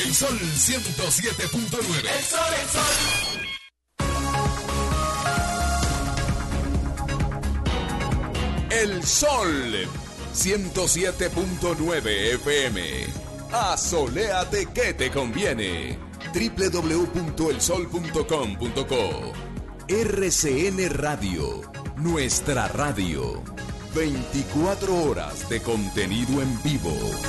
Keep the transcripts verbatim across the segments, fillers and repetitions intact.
El Sol ciento siete punto nueve. El Sol, el Sol. El Sol ciento siete punto nueve F M. Asoléate que te conviene. doble u doble u doble u punto el sol punto com punto co. R C N Radio, nuestra radio. veinticuatro horas de contenido en vivo.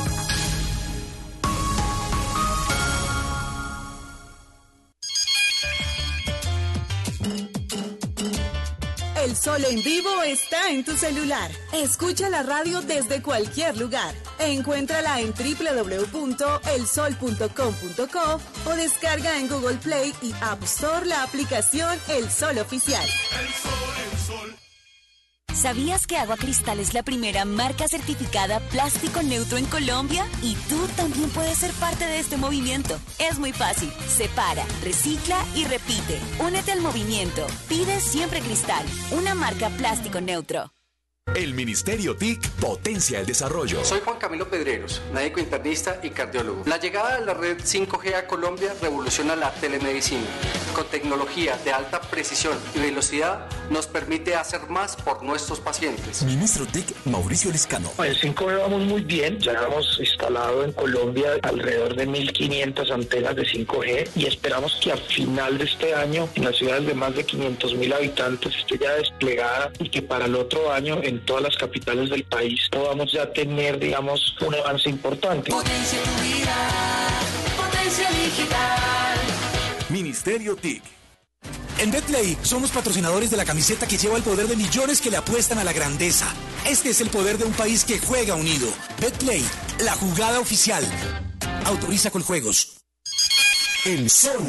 El Sol en vivo está en tu celular. Escucha la radio desde cualquier lugar. Encuéntrala en doble u doble u doble u punto el sol punto com punto co o descarga en Google Play y App Store la aplicación El Sol Oficial. El Sol, el Sol. ¿Sabías que Agua Cristal es la primera marca certificada plástico neutro en Colombia? Y tú también puedes ser parte de este movimiento. Es muy fácil. Separa, recicla y repite. Únete al movimiento. Pide siempre Cristal, una marca plástico neutro. El Ministerio T I C potencia el desarrollo. Soy Juan Camilo Pedreros, médico internista y cardiólogo. La llegada de la red cinco G a Colombia revoluciona la telemedicina. Con tecnología de alta precisión y velocidad nos permite hacer más por nuestros pacientes. Ministro T I C, Mauricio Liscano. En cinco G vamos muy bien. Ya hemos instalado en Colombia alrededor de mil quinientas antenas de cinco G y esperamos que a final de este año en las ciudades de más de quinientos mil habitantes esté ya desplegada y que para el otro año en todas las capitales del país podamos ya tener, digamos, un avance importante. Potencia tu vida, potencia digital. Ministerio T I C. En Betplay somos patrocinadores de la camiseta que lleva el poder de millones que le apuestan a la grandeza. Este es el poder de un país que juega unido. Betplay, la jugada oficial. Autoriza con juegos. El Sol.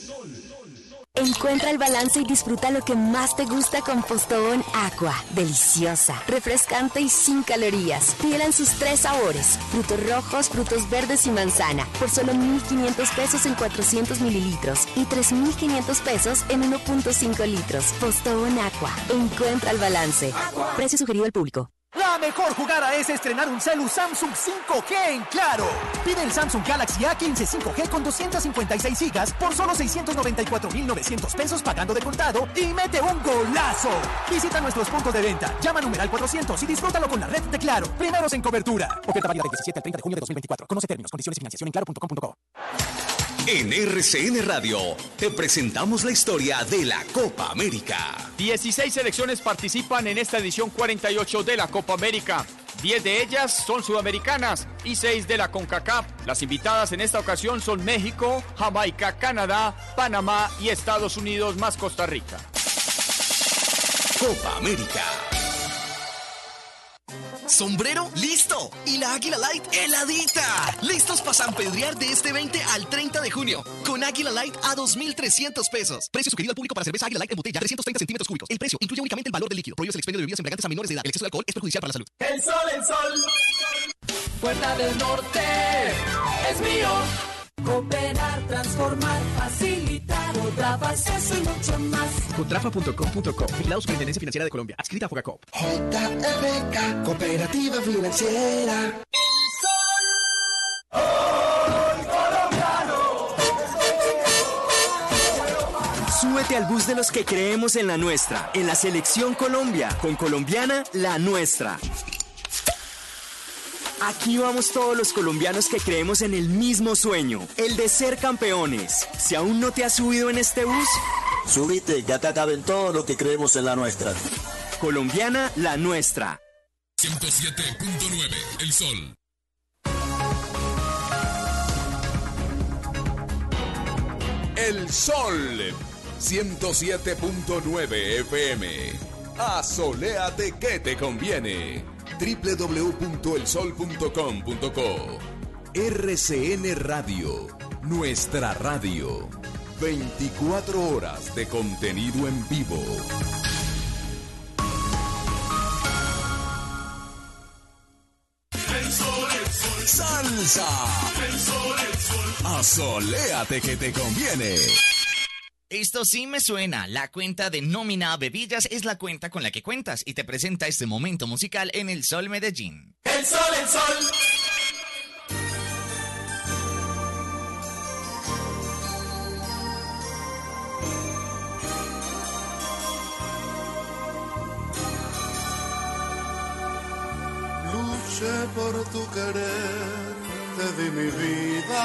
Encuentra el balance y disfruta lo que más te gusta con Postobón Aqua. Deliciosa, refrescante y sin calorías. Pídela en sus tres sabores: frutos rojos, frutos verdes y manzana. Por solo mil quinientos pesos en cuatrocientos mililitros y tres mil quinientos pesos en uno punto cinco litros. Postobón Aqua. Encuentra el balance. Aqua. Precio sugerido al público. La mejor jugada es estrenar un celu Samsung cinco G en Claro. Pide el Samsung Galaxy A quince cinco G con doscientos cincuenta y seis gigas por solo seiscientos noventa y cuatro mil novecientos pesos pagando de contado y mete un golazo. Visita nuestros puntos de venta, llama numeral cuatrocientos y disfrútalo con la red de Claro. Primeros en cobertura. Oferta válida del diecisiete al treinta de junio de dos mil veinticuatro. Conoce términos, condiciones y financiación en claro punto com punto co. En R C N Radio te presentamos la historia de la Copa América. dieciséis selecciones participan en esta edición cuarenta y ocho de la Copa América. diez de ellas son sudamericanas y seis de la CONCACAF. Las invitadas en esta ocasión son México, Jamaica, Canadá, Panamá y Estados Unidos más Costa Rica. Copa América. Sombrero, listo. Y la Águila Light, heladita. Listos para sanpedrear de este veinte al treinta de junio. Con Águila Light a dos mil trescientos pesos. Precio sugerido al público para cerveza Águila Light en botella, trescientos treinta centímetros cúbicos. El precio incluye únicamente el valor del líquido. Prohíbe el expendio de bebidas embriagantes a menores de edad. El exceso de alcohol es perjudicial para la salud. El Sol, el Sol. Puerta del Norte es mío. Cooperar, transformar, facilitar, Cotrafa, eso y mucho más. Cotrafa punto com punto co. Vigilado Superintendencia Financiera de Colombia. Adscrita a Fogacop. J F K, Cooperativa Financiera. El Sol. ¡Oh, colombiano! Súbete al bus de los que creemos en la nuestra. En la Selección Colombia. Con Colombiana, la nuestra. Aquí vamos todos los colombianos que creemos en el mismo sueño, el de ser campeones. Si aún no te has subido en este bus, súbite, ya te caben todos los que creemos en la nuestra. Colombiana, la nuestra. ciento siete punto nueve, El Sol. El Sol, ciento siete punto nueve F M. Asoléate que te conviene. doble u doble u doble u punto el sol punto com punto co. R C N Radio, nuestra radio. veinticuatro horas de contenido en vivo. El sol, el sol. Salsa. El sol, el sol. Asoléate que te conviene. Esto sí me suena. La cuenta de Nómina Bebillas es la cuenta con la que cuentas y te presenta este momento musical en El Sol Medellín. El sol, el sol. por tu querer te di mi vida.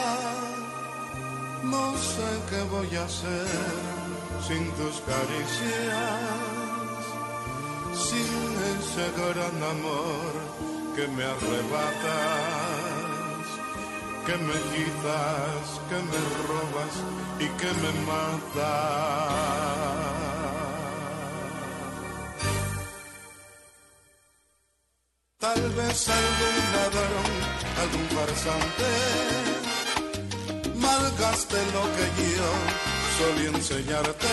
No sé qué voy a hacer sin tus caricias, sin ese gran amor que me arrebatas, que me quitas, que me robas y que me matas. Tal vez algún ladrón, algún farsante, malgaste lo que yo solía enseñarte.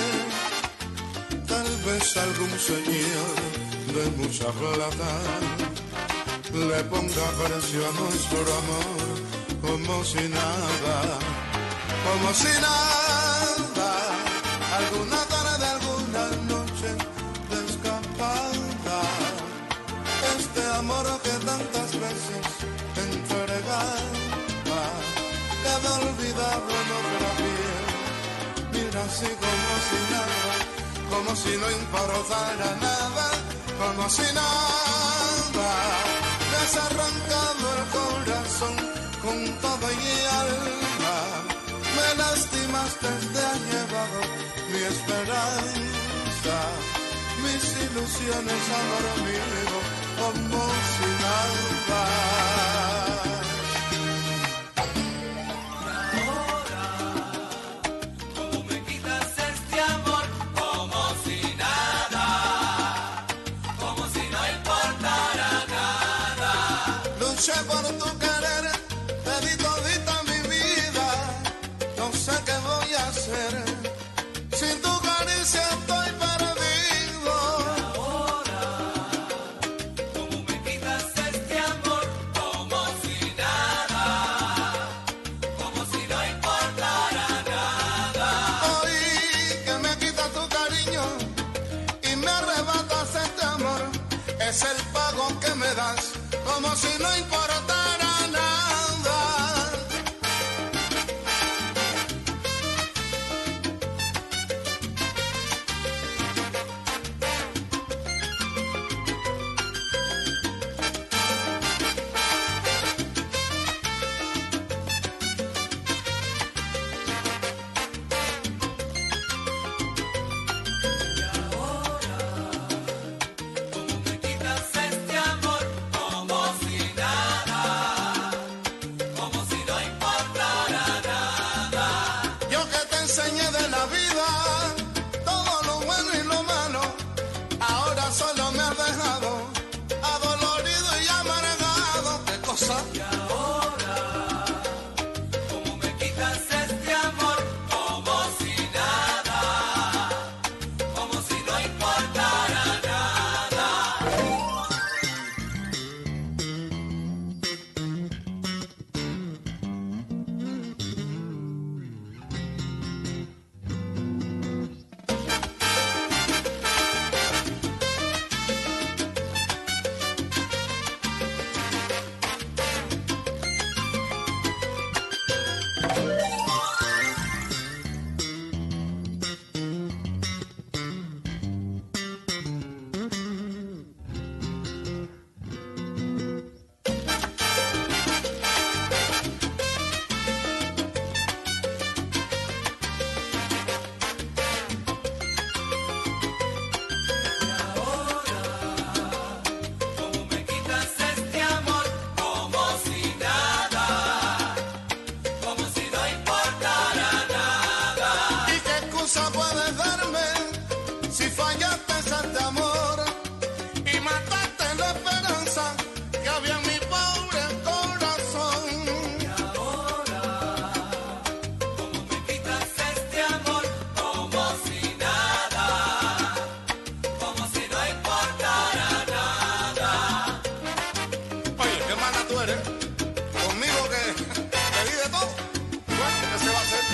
Tal vez algún señor de mucha plata le ponga precio a nuestro amor como si nada, como si nada. Alguna tarde, alguna noche de escapada, este amor que tantas veces entregaba queda olvidado en otra piel. Mira así como si nada, como si no importara nada, como si nada. Me has arrancado el corazón con todo y alma, me lastimaste, te has llevado mi esperanza, mis ilusiones, amor mío, como si nada. Luché por tu querer, te di todita mi vida. No sé qué voy a hacer, sin tu caricia estoy perdido. Ahora, ¿cómo me quitas este amor? Como si nada, como si no importara nada. Hoy que me quitas tu cariño y me arrebatas este amor, es el pago que me das, como si no importara nada. Este amor, como si nada, como si no importara nada. Yo que te enseñé de la vida todo lo bueno y lo malo, ahora solo me has dejado adolorido y amargado. ¿Qué cosa? Y ahora, ¿cómo me quitas este amor? Como si nada, como si no importara nada. ¿Cómo me quitas este amor? Como si nada, como si no importara nada. ¿Y qué excusa puedes darme si fallaste en este amor y mataste la esperanza que había en mi pobre corazón? Y ahora, ¿cómo me quitas este amor? Como si nada, como si no importara nada. Oye, qué mala tú eres. Conmigo que te di de todo. Bueno, ¿qué se va a hacer?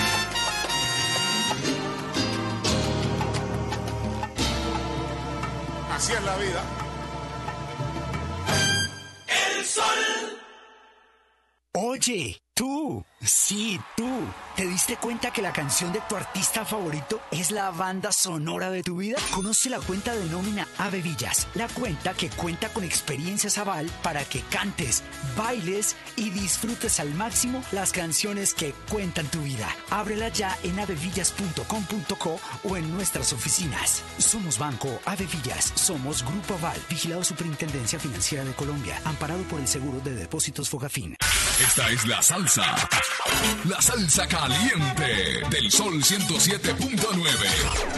Así es la vida. Oye, Tú, sí, tú. ¿Te diste cuenta que la canción de tu artista favorito es la banda sonora de tu vida? Conoce la cuenta de nómina Ave Villas, la cuenta que cuenta con experiencias aval para que cantes, bailes y disfrutes al máximo las canciones que cuentan tu vida. Ábrela ya en avevillas punto com punto co o en nuestras oficinas. Somos Banco Ave Villas, somos Grupo Aval, vigilado Superintendencia Financiera de Colombia, amparado por el Seguro de Depósitos Fogafín. Esta es la salsa, la salsa caliente del Sol ciento siete punto nueve.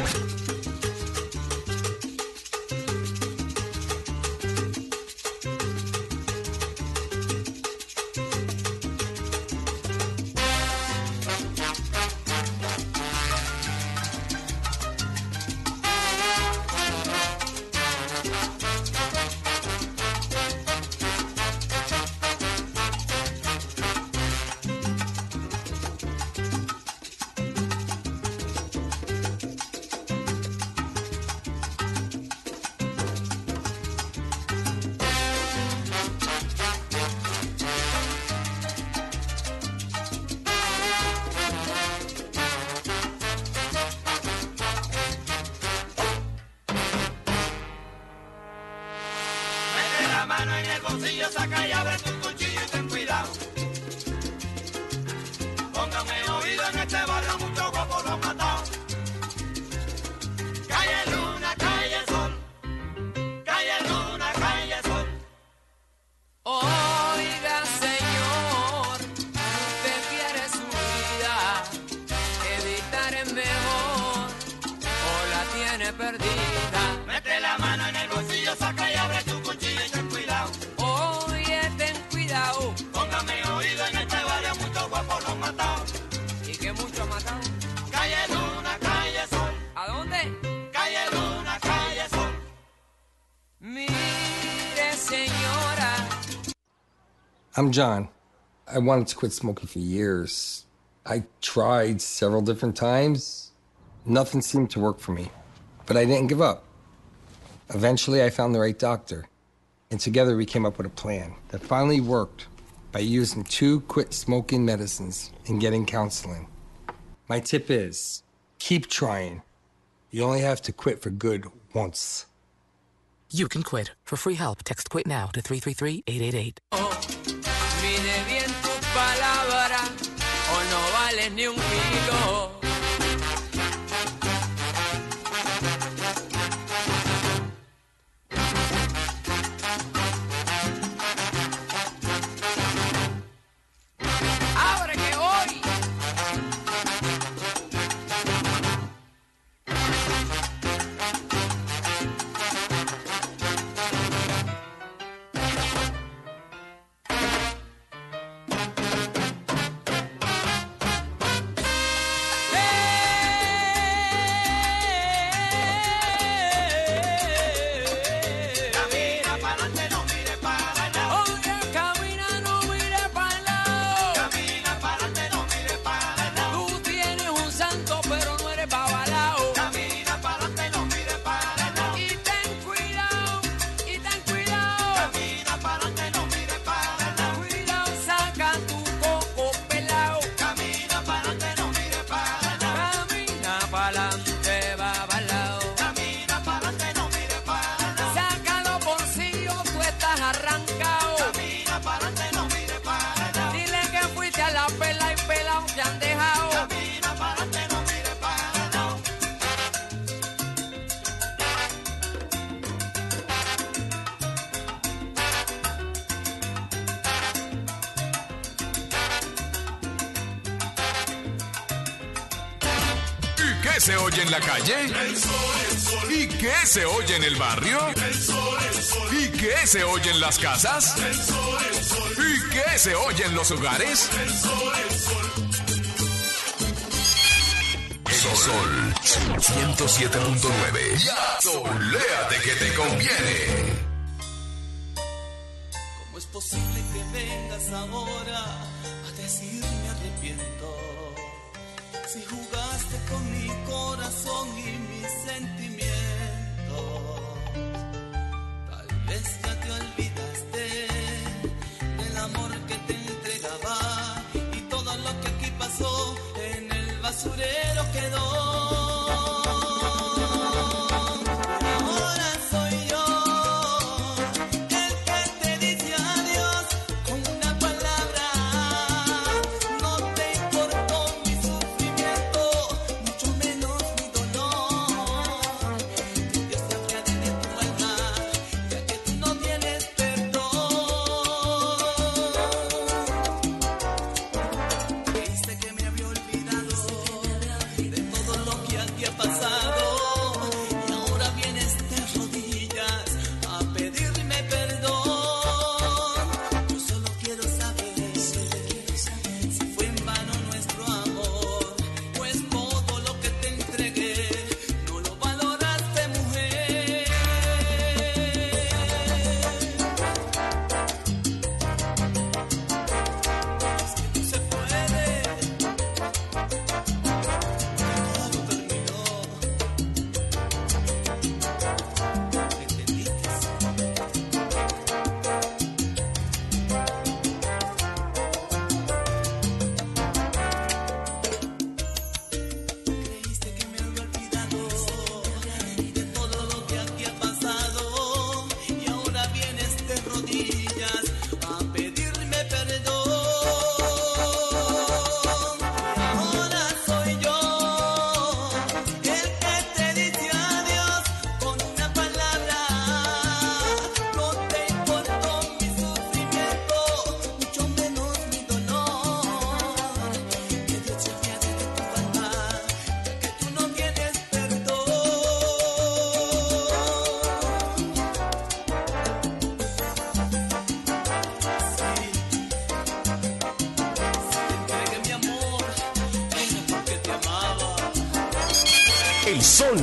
I'm John. I wanted to quit smoking for years. I tried several different times. Nothing seemed to work for me, but I didn't give up. Eventually, I found the right doctor, and together we came up with a plan that finally worked by using two quit smoking medicines and getting counseling. My tip is, keep trying. You only have to quit for good once. You can quit. For free help, text QUIT now to three three three, eight eight eight. Oh, mide bien tus palabras o no vales ni un kilo. Ahora que hoy ¿Qué se oye en la calle? El sol, el sol. ¿Y qué se oye en el barrio? El sol, el sol. ¿Y qué se oye en las casas? El sol, el sol. ¿Y qué se oye en los hogares? El sol, el sol. El Sol ciento siete punto nueve. Ya, soléate que te conviene. ¿Cómo es posible que vengas ahora a decir me arrepiento? Si jugaste con mi corazón y mis sentimientos, tal vez ya te olvidaste del amor que te entregaba y basurero quedó. El Sol.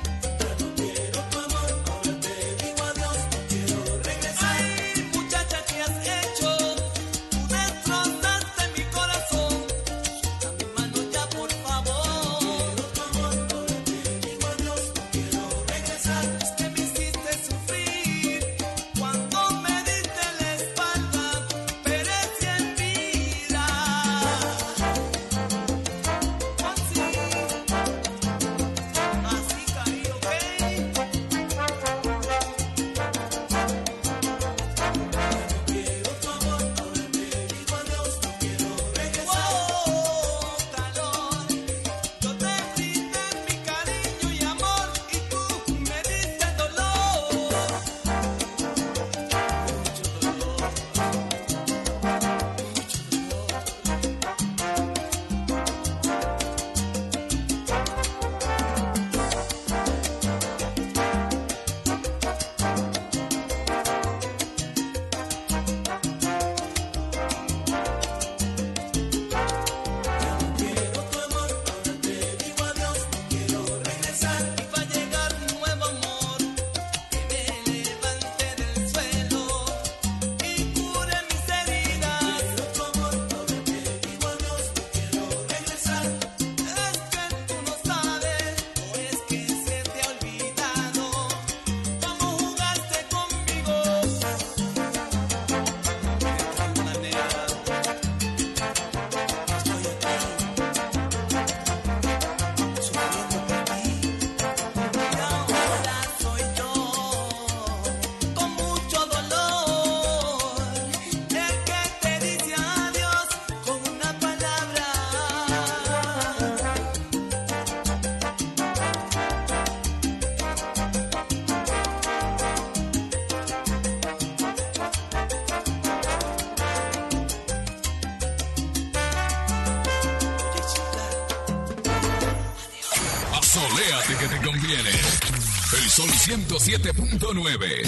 Soléate que te conviene. El Sol ciento siete punto nueve.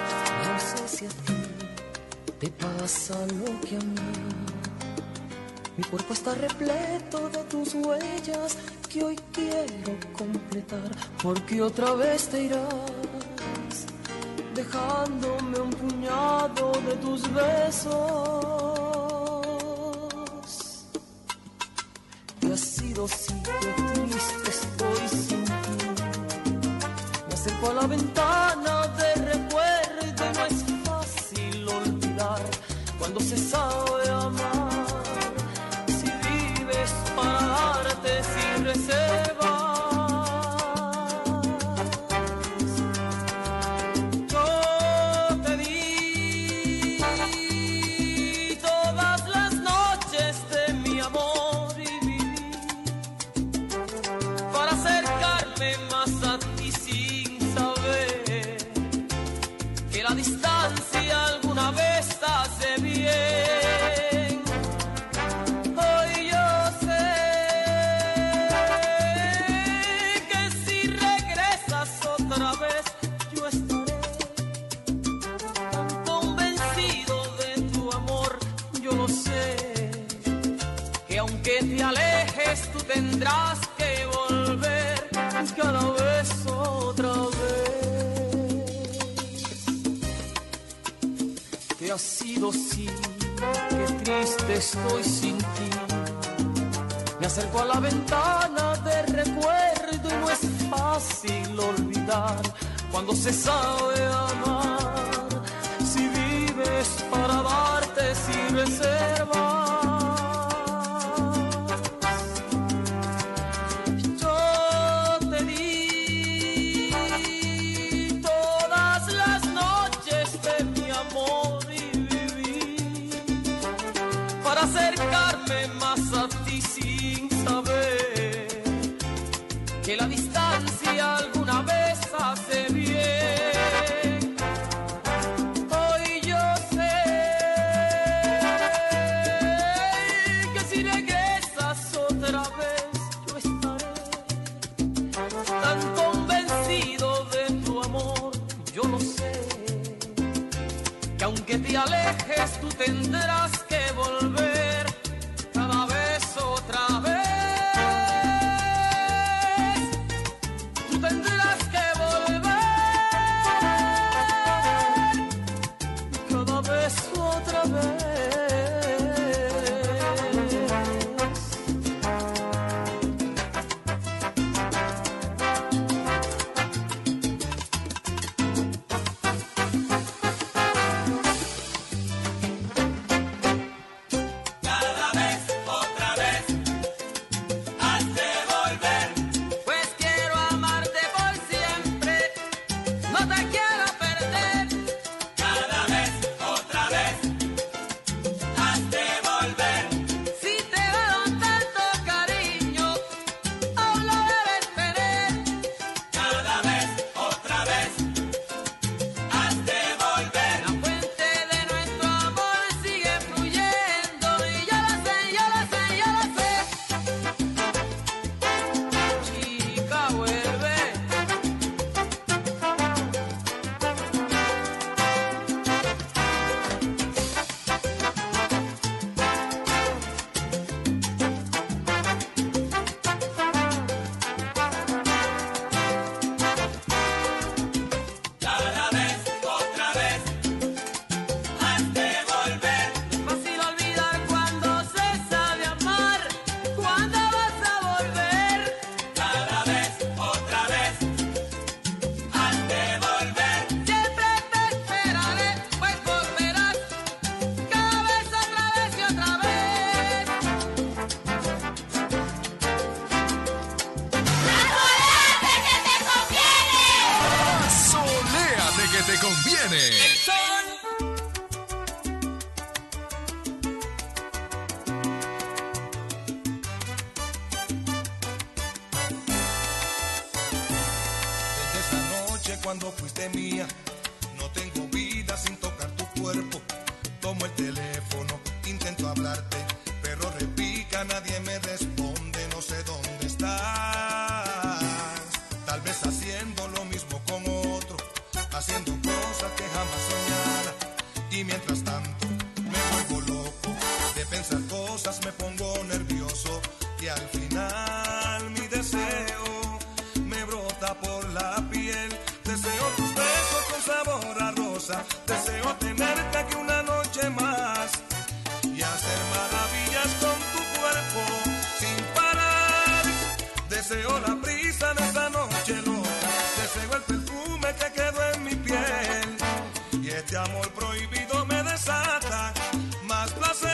Pasa lo que a mí Mi cuerpo está repleto de tus huellas que hoy quiero completar, porque otra vez te irás, dejándome un puñado de tus besos. Y ha sido así, que triste estoy sin ti. Me acerco a la ventana de recuerdo y no es fácil olvidar cuando se sabe amar. Para darte sin reservas, yo te di todas las noches de mi amor y viví para acercarme más a ti sin saber que la distancia alguna vez hace bien. Que te alejes, tú tendrás que volver cada vez otra vez. Que ha sido así, que triste estoy sin ti. Me acerco a la ventana de recuerdo y no es fácil olvidar cuando se sabe amar. Si vives para darte sin reserva. Acercarme más a ti sin saber que la distancia alguna vez hace bien. Hoy yo sé que si regresas otra vez yo estaré tan convencido de tu amor. Yo lo sé, que aunque te alejes tú tendrás que volver. Cuando fuiste mía, no tengo vida sin tocar tu cuerpo. Tomo el teléfono, intento hablarte, pero repica, nadie me responde, no sé dónde estás. Tal vez haciendo lo mismo con otro, haciendo cosas que jamás soñara. Y mientras tanto me vuelvo loco de pensar cosas, me pongo pongo nervioso y al final mi deseo me brota por la piel. Deseo tus besos con sabor a rosa, deseo tenerte aquí una noche más y hacer maravillas con tu cuerpo sin parar. Deseo la brisa de esta noche loca, deseo el perfume que quedó en mi piel y este amor prohibido me desata más placer.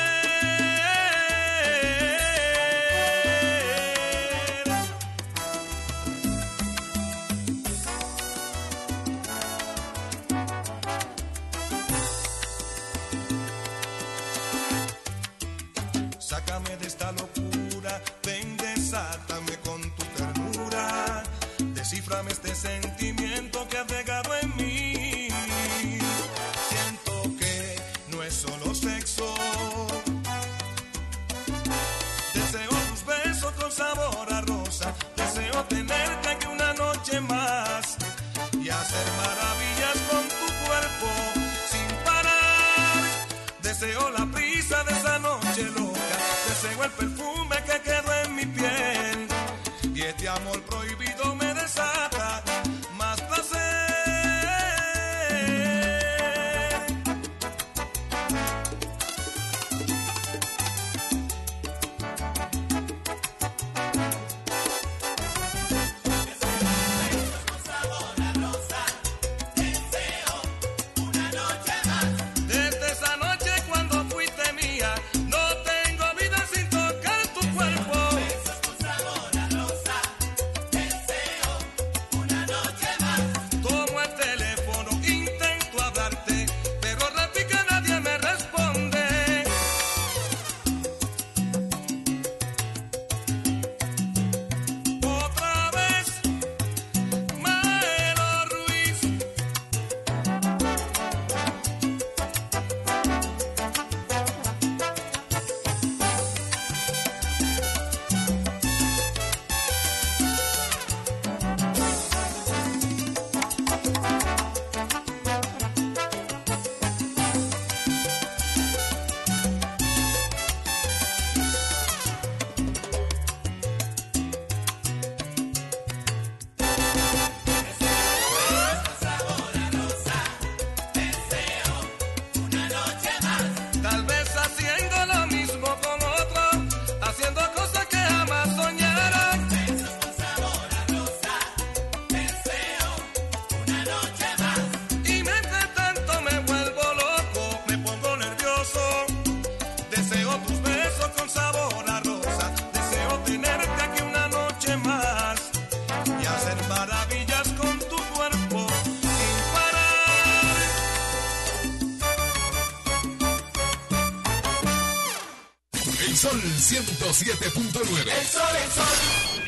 Sácame de esta locura, ven, desátame con tu ternura, descíframe este sentimiento que ha pegado en mí. Siento que no es solo sexo, deseo tus besos con sabor a rosa, deseo tenerte aquí una noche más y hacer maravillas con tu cuerpo sin parar. Deseo la brisa de esa noche loca, deseo el perfume que quedó en mi piel y este amor prohibido me desata más placer. Desde esa noche cuando fuiste mía, no tengo vida sin tocar tu cuerpo. Besos con sabor a rosa, deseo una noche más. Tomo el teléfono, intento hablarte, pero repica, nadie me responde. Otra vez, Maelo Ruiz. Tal vez haciendo lo mismo con otro, haciendo cosas que jamás soñaron. Besos con sabor a rosa, deseo una noche más. Y mientras tanto me vuelvo loco, me pongo nervioso. Deseo tus besos con sabor a rosa, deseo tenerte aquí una noche más y hacer maravillas con tu cuerpo sin parar. El Sol ciento siete punto nueve. El sol, el sol.